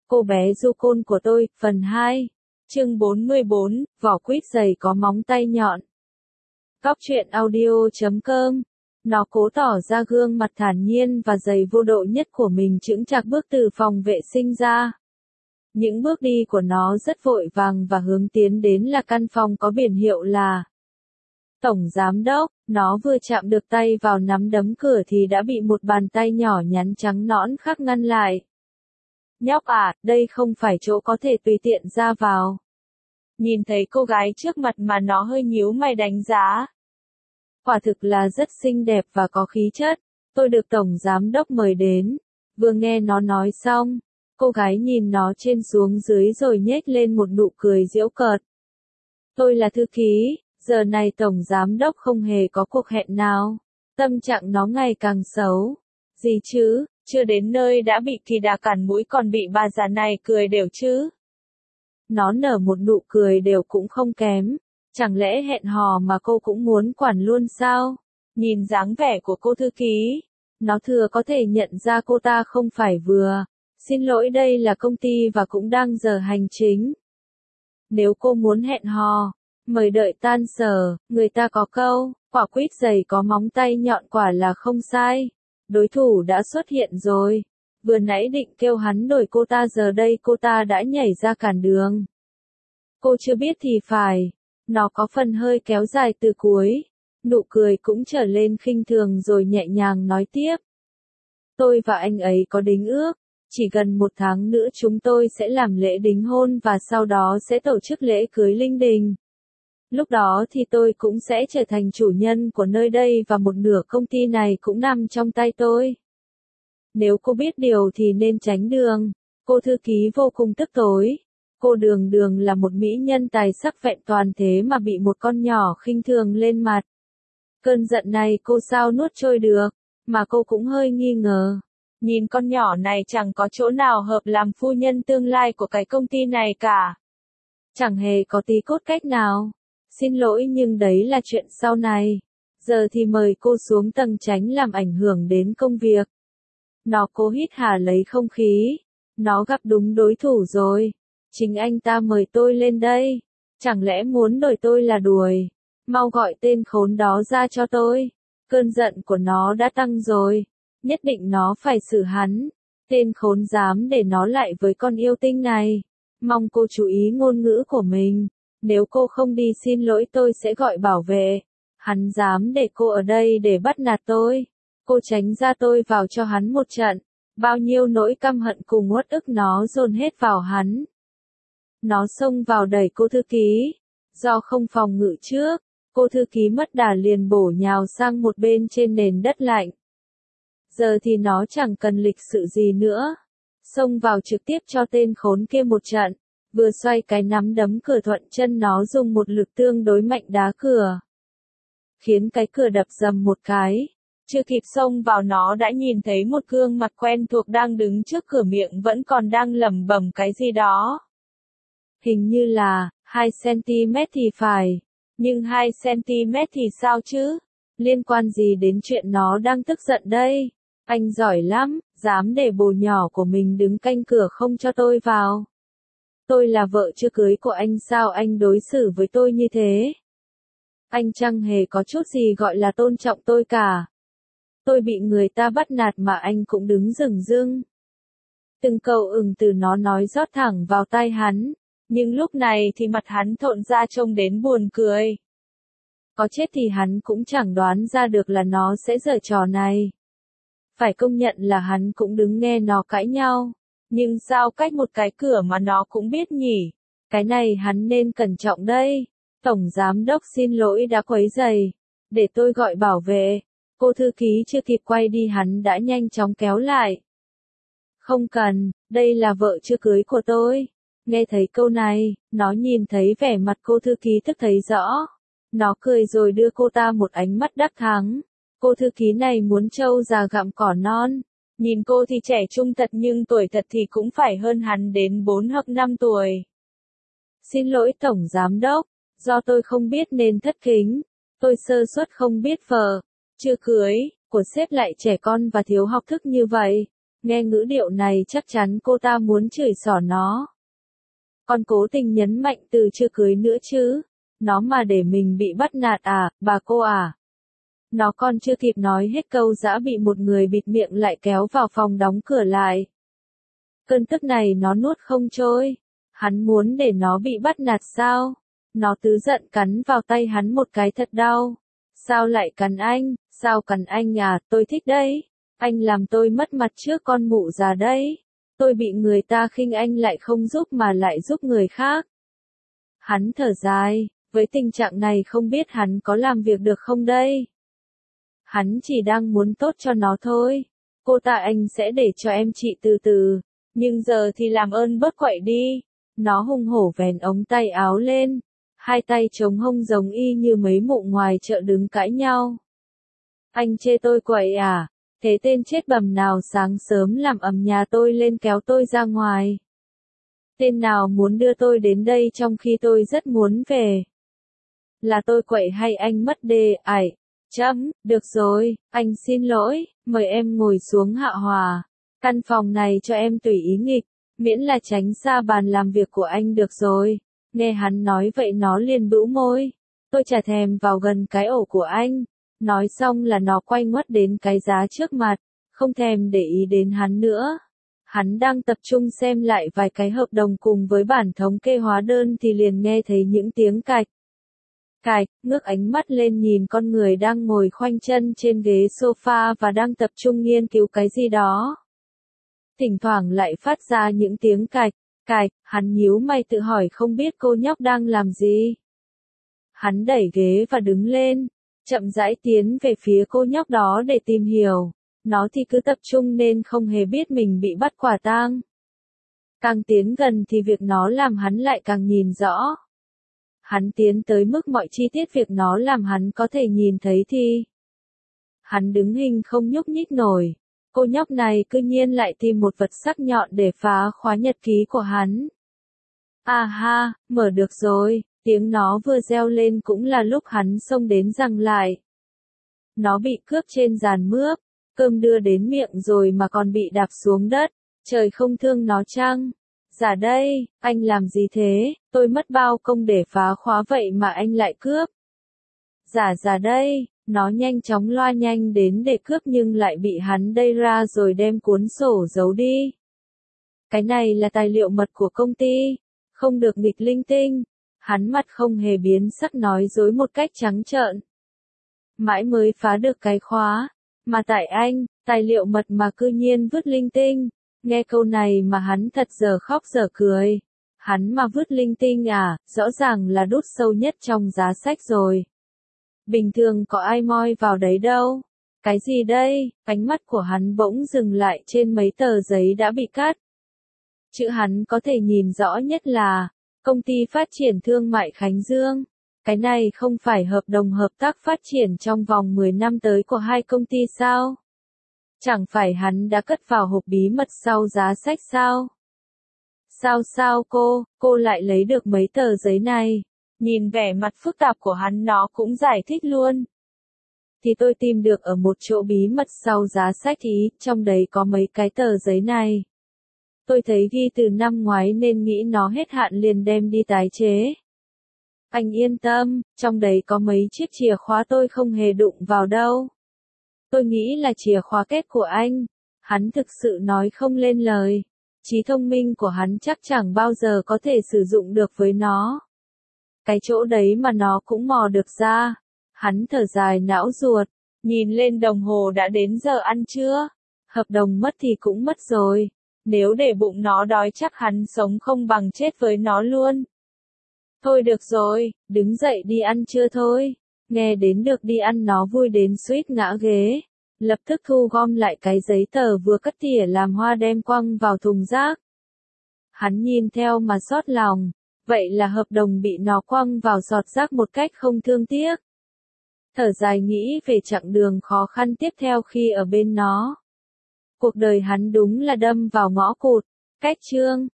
Cô bé du côn của tôi, phần 2. Chương 44, vỏ quýt dày có móng tay nhọn. Góc truyện audio.com. Nó cố tỏ ra gương mặt thản nhiên và giày vô độ nhất của mình chững chạc bước từ phòng vệ sinh ra. Những bước đi của nó rất vội vàng và hướng tiến đến là căn phòng có biển hiệu là Tổng Giám Đốc. Nó vừa chạm được tay vào nắm đấm cửa thì đã bị một bàn tay nhỏ nhắn trắng nõn khác ngăn lại. Nhóc à, đây không phải chỗ có thể tùy tiện ra vào. Nhìn thấy cô gái trước mặt mà nó hơi nhíu mày đánh giá. Quả thực là rất xinh đẹp và có khí chất. Tôi được Tổng Giám Đốc mời đến. Vừa nghe nó nói xong, cô gái nhìn nó trên xuống dưới rồi nhếch lên một nụ cười giễu cợt. Tôi là thư ký, giờ này Tổng Giám Đốc không hề có cuộc hẹn nào. Tâm trạng nó ngày càng xấu. Gì chứ? Chưa đến nơi đã bị kỳ đà cản mũi còn bị bà già này cười đều chứ. Nó nở một nụ cười đều cũng không kém. Chẳng lẽ hẹn hò mà cô cũng muốn quản luôn sao? Nhìn dáng vẻ của cô thư ký, nó thừa có thể nhận ra cô ta không phải vừa. Xin lỗi, đây là công ty và cũng đang giờ hành chính. Nếu cô muốn hẹn hò, mời đợi tan sở. Người ta có câu, quả quýt dày có móng tay nhọn quả là không sai. Đối thủ đã xuất hiện rồi. Vừa nãy định kêu hắn đuổi cô ta, giờ đây cô ta đã nhảy ra cản đường. Cô chưa biết thì phải. Nó có phần hơi kéo dài từ cuối. Nụ cười cũng trở lên khinh thường rồi nhẹ nhàng nói tiếp. Tôi và anh ấy có đính ước. Chỉ gần 1 tháng nữa chúng tôi sẽ làm lễ đính hôn và sau đó sẽ tổ chức lễ cưới linh đình. Lúc đó thì tôi cũng sẽ trở thành chủ nhân của nơi đây và một nửa công ty này cũng nằm trong tay tôi. Nếu cô biết điều thì nên tránh đường. Cô thư ký vô cùng tức tối. Cô Đường Đường là một mỹ nhân tài sắc vẹn toàn thế mà bị một con nhỏ khinh thường lên mặt. Cơn giận này cô sao nuốt trôi được, mà cô cũng hơi nghi ngờ. Nhìn con nhỏ này chẳng có chỗ nào hợp làm phu nhân tương lai của cái công ty này cả. Chẳng hề có tí cốt cách nào. Xin lỗi nhưng đấy là chuyện sau này. Giờ thì mời cô xuống tầng tránh làm ảnh hưởng đến công việc. Nó cố hít hà lấy không khí. Nó gặp đúng đối thủ rồi. Chính anh ta mời tôi lên đây. Chẳng lẽ muốn đuổi tôi là đuổi. Mau gọi tên khốn đó ra cho tôi. Cơn giận của nó đã tăng rồi. Nhất định nó phải xử hắn. Tên khốn dám để nó lại với con yêu tinh này. Mong cô chú ý ngôn ngữ của mình. Nếu cô không đi xin lỗi tôi sẽ gọi bảo vệ. Hắn dám để cô ở đây để bắt nạt tôi. Cô tránh ra tôi vào cho hắn một trận. Bao nhiêu nỗi căm hận cùng uất ức nó dồn hết vào hắn. Nó xông vào đẩy cô thư ký. Do không phòng ngự trước, cô thư ký mất đà liền bổ nhào sang một bên trên nền đất lạnh. Giờ thì nó chẳng cần lịch sự gì nữa. Xông vào trực tiếp cho tên khốn kia một trận. Vừa xoay cái nắm đấm cửa thuận chân nó dùng một lực tương đối mạnh đá cửa. Khiến cái cửa đập dầm một cái. Chưa kịp xông vào nó đã nhìn thấy một gương mặt quen thuộc đang đứng trước cửa, miệng vẫn còn đang lẩm bẩm cái gì đó. Hình như là 2 cm thì phải. Nhưng 2 cm thì sao chứ? Liên quan gì đến chuyện nó đang tức giận đây? Anh giỏi lắm, dám để bồ nhỏ của mình đứng canh cửa không cho tôi vào. Tôi là vợ chưa cưới của anh, sao anh đối xử với tôi như thế? Anh chẳng hề có chút gì gọi là tôn trọng tôi cả. Tôi bị người ta bắt nạt mà anh cũng đứng dửng dưng. Từng câu từ nó nói rót thẳng vào tai hắn. Nhưng lúc này thì mặt hắn thộn ra trông đến buồn cười. Có chết thì hắn cũng chẳng đoán ra được là nó sẽ giở trò này. Phải công nhận là hắn cũng đứng nghe nó cãi nhau. Nhưng sao cách một cái cửa mà nó cũng biết nhỉ? Cái này hắn nên cẩn trọng đây. Tổng Giám Đốc xin lỗi đã quấy rầy. Để tôi gọi bảo vệ. Cô thư ký chưa kịp quay đi hắn đã nhanh chóng kéo lại. Không cần, đây là vợ chưa cưới của tôi. Nghe thấy câu này, nó nhìn thấy vẻ mặt cô thư ký tức thấy rõ. Nó cười rồi đưa cô ta một ánh mắt đắc thắng. Cô thư ký này muốn trâu già gặm cỏ non. Nhìn cô thì trẻ trung thật nhưng tuổi thật thì cũng phải hơn hắn đến 4 hoặc 5 tuổi. Xin lỗi Tổng Giám Đốc, do tôi không biết nên thất kính. Tôi sơ suất không biết vợ chưa cưới của sếp lại trẻ con và thiếu học thức như vậy. Nghe ngữ điệu này chắc chắn cô ta muốn chửi xỏ nó. Còn cố tình nhấn mạnh từ chưa cưới nữa chứ. Nó mà để mình bị bắt nạt à, bà cô à. Nó còn chưa kịp nói hết câu đã bị một người bịt miệng lại kéo vào phòng đóng cửa lại. Cơn tức này nó nuốt không trôi. Hắn muốn để nó bị bắt nạt sao? Nó tứ giận cắn vào tay hắn một cái thật đau. Sao lại cắn anh? Sao cắn anh à? Tôi thích đấy. Anh làm tôi mất mặt trước con mụ già đấy. Tôi bị người ta khinh anh lại không giúp mà lại giúp người khác. Hắn thở dài, với tình trạng này không biết hắn có làm việc được không đây? Hắn chỉ đang muốn tốt cho nó thôi. Cô ta anh sẽ để cho em chị từ từ. Nhưng giờ thì làm ơn bớt quậy đi. Nó hùng hổ vén ống tay áo lên. Hai tay chống hông giống y như mấy mụ ngoài chợ đứng cãi nhau. Anh chê tôi quậy à? Thế tên chết bầm nào sáng sớm làm ầm nhà tôi lên kéo tôi ra ngoài. Tên nào muốn đưa tôi đến đây trong khi tôi rất muốn về. Là tôi quậy hay anh mất đê, ải. Được rồi, anh xin lỗi, mời em ngồi xuống hạ hòa. Căn phòng này cho em tùy ý nghịch, miễn là tránh xa bàn làm việc của anh được rồi. Nghe hắn nói vậy nó liền bĩu môi. Tôi chả thèm vào gần cái ổ của anh. Nói xong là nó quay ngoắt đến cái giá trước mặt, không thèm để ý đến hắn nữa. Hắn đang tập trung xem lại vài cái hợp đồng cùng với bản thống kê hóa đơn thì liền nghe thấy những tiếng cạch. Cạch, ngước ánh mắt lên nhìn con người đang ngồi khoanh chân trên ghế sofa và đang tập trung nghiên cứu cái gì đó. Thỉnh thoảng lại phát ra những tiếng cạch, cạch, hắn nhíu mày tự hỏi không biết cô nhóc đang làm gì. Hắn đẩy ghế và đứng lên, chậm rãi tiến về phía cô nhóc đó để tìm hiểu. Nó thì cứ tập trung nên không hề biết mình bị bắt quả tang. Càng tiến gần thì việc nó làm hắn lại càng nhìn rõ. Hắn tiến tới mức mọi chi tiết việc nó làm hắn có thể nhìn thấy thì. Hắn đứng hình không nhúc nhích nổi. Cô nhóc này cứ nhiên lại tìm một vật sắc nhọn để phá khóa nhật ký của hắn. À ha, mở được rồi, tiếng nó vừa reo lên cũng là lúc hắn xông đến giằng lại. Nó bị cướp trên giàn mướp, cơm đưa đến miệng rồi mà còn bị đạp xuống đất, trời không thương nó chăng? Dạ đây, anh làm gì thế, tôi mất bao công để phá khóa vậy mà anh lại cướp. Dạ đây, nó nhanh chóng loa nhanh đến để cướp nhưng lại bị hắn đẩy ra rồi đem cuốn sổ giấu đi. Cái này là tài liệu mật của công ty, không được nghịch linh tinh. Hắn mặt không hề biến sắc nói dối một cách trắng trợn. Mãi mới phá được cái khóa, mà tại anh, tài liệu mật mà cư nhiên vứt linh tinh. Nghe câu này mà hắn thật giờ khóc giờ cười. Hắn mà vứt linh tinh à, rõ ràng là đút sâu nhất trong giá sách rồi. Bình thường có ai moi vào đấy đâu. Cái gì đây? Ánh mắt của hắn bỗng dừng lại trên mấy tờ giấy đã bị cắt. Chữ hắn có thể nhìn rõ nhất là Công ty Phát triển Thương mại Khánh Dương. Cái này không phải hợp đồng hợp tác phát triển trong vòng 10 năm tới của hai công ty sao? Chẳng phải hắn đã cất vào hộp bí mật sau giá sách sao? Sao cô lại lấy được mấy tờ giấy này? Nhìn vẻ mặt phức tạp của hắn nó cũng giải thích luôn. Thì tôi tìm được ở một chỗ bí mật sau giá sách ý, trong đấy có mấy cái tờ giấy này. Tôi thấy ghi từ năm ngoái nên nghĩ nó hết hạn liền đem đi tái chế. Anh yên tâm, trong đấy có mấy chiếc chìa khóa tôi không hề đụng vào đâu. Tôi nghĩ là chìa khóa kết của anh. Hắn thực sự nói không lên lời. Trí thông minh của hắn chắc chẳng bao giờ có thể sử dụng được với nó. Cái chỗ đấy mà nó cũng mò được ra. Hắn thở dài não ruột, nhìn lên đồng hồ đã đến giờ ăn trưa. Hợp đồng mất thì cũng mất rồi. Nếu để bụng nó đói chắc hắn sống không bằng chết với nó luôn. Thôi được rồi, đứng dậy đi ăn trưa thôi. Nghe đến được đi ăn nó vui đến suýt ngã ghế. Lập tức thu gom lại cái giấy tờ vừa cắt tỉa làm hoa đem quăng vào thùng rác. Hắn nhìn theo mà xót lòng. Vậy là hợp đồng bị nó quăng vào giọt rác một cách không thương tiếc. Thở dài nghĩ về chặng đường khó khăn tiếp theo khi ở bên nó. Cuộc đời hắn đúng là đâm vào ngõ cụt. Cách chương